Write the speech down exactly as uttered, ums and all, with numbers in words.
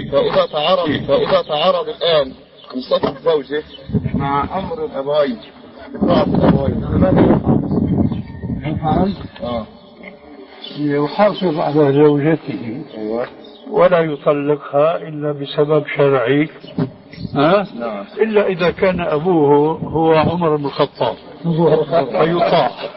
فإذا تعارض فإذا تعارض الآن مصطفى الزوجة مع أمر الأبوين إطاعة الأبوين ماذا يفعل؟ آه يحافظ على زوجته ولا يطلقها إلا بسبب شرعي. ها؟ نعم. إلا إذا كان أبوه هو عمر بن الخطاب فيطاع.